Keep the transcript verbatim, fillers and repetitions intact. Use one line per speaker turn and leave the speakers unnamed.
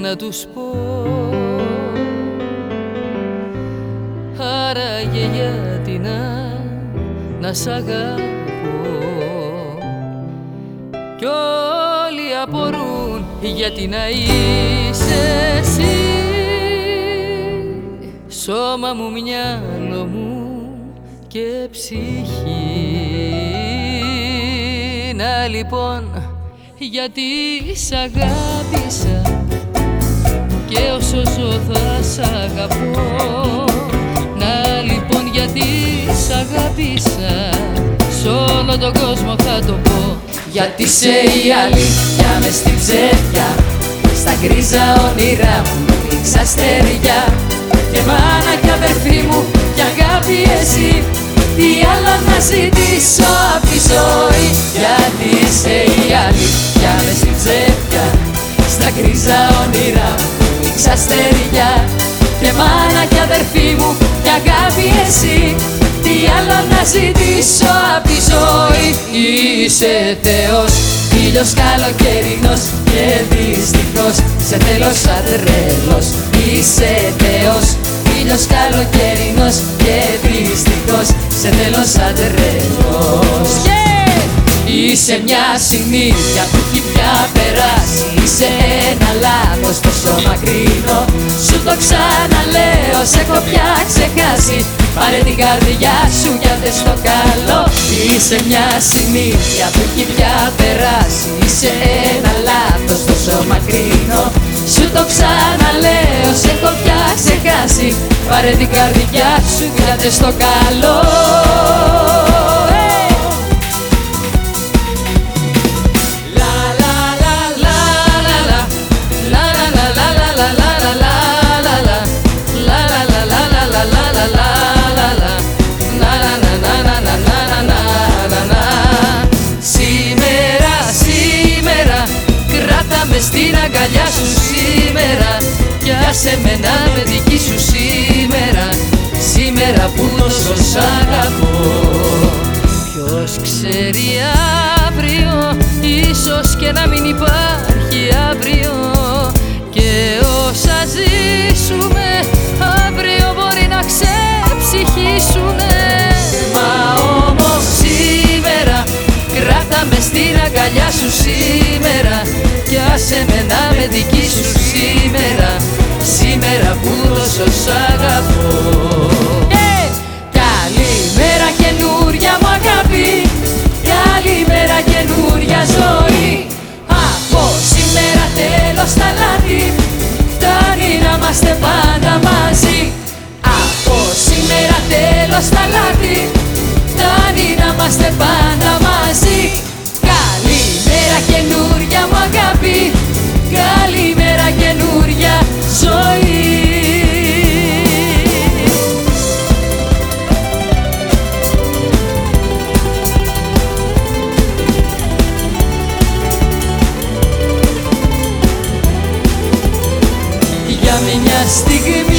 να τους πω. Άραγε γιατί να, να σ' αγαπώ. Κι όλοι απορούν γιατί να είσαι εσύ. Σώμα μου, μυαλό μου και ψυχή. Να λοιπόν γιατί σ' αγάπησα και όσο ζω θα σ' αγαπώ. Να λοιπόν γιατί σ' αγάπησα, σ' όλο τον κόσμο θα το πω. Γιατί είσαι η αλήθεια μες στην ψεύδια, στα γκρίζα όνειρά μου κλείξα αστέρια. Και μάνα κι αδερφή μου κι αγάπη εσύ, τι άλλο να ζητήσω απ' τη ζωή. Γιατί είσαι η αλήθεια μες στην ψεύδια, στα γκρίζα όνειρά μου κλείξα αστέρια. Και μάνα κι αδερφή μου κι αγάπη εσύ, τι άλλο να ζητήσω απ' τη ζωή. Είσαι Θεός, ήλιος καλοκαιρινός και δυστυχώς σε θέλω σαν τρέλος. Είσαι Θεός, ήλιος καλοκαιρινός και δυστυχώς σε θέλω σαν τρέλος. Yeah! Είσαι μια συνήθεια που έχει πια περάσει. Είσαι ένα λάθος τόσο μακρινό. Σου το ξαναλέω, σε έχω πια ξεχάσει. Πάρε την καρδιά σου για δες το καλό. Είσαι μια συνήθεια που έχει πια περάσει. Είσαι ένα λάθος τόσο μακρινό. Σου το ξαναλέω, σε έχω πια ξεχάσει. Πάρε την καρδιά σου για δες το καλό. Στην αγκαλιά σου σήμερα κι άσε με να με δική σου σήμερα. Σήμερα που τόσο σ' αγαπώ. Ποιος ξέρει αύριο, ίσως και να μην υπάρχει αύριο. Και όσα ζήσουμε αύριο μπορεί να ξεψυχήσουνε. Μα όμως σήμερα κράτα με στην αγκαλιά σου σήμερα κι άσε με να με δική σου σήμερα. Σήμερα που τόσο σ' αγαπώ. Hey! Καλημέρα καινούρια μου αγάπη, καλημέρα καινούρια ζωή. Από σήμερα τέλος τα λάθη, φτάνει να είμαστε πάντα μαζί. Από σήμερα τέλος τα λάθη, φτάνει να είμαστε πάντα μαζί. Καλημέρα καινούρια μου αγάπη, καλημέρα καινούρια ζωή. Για μια στιγμή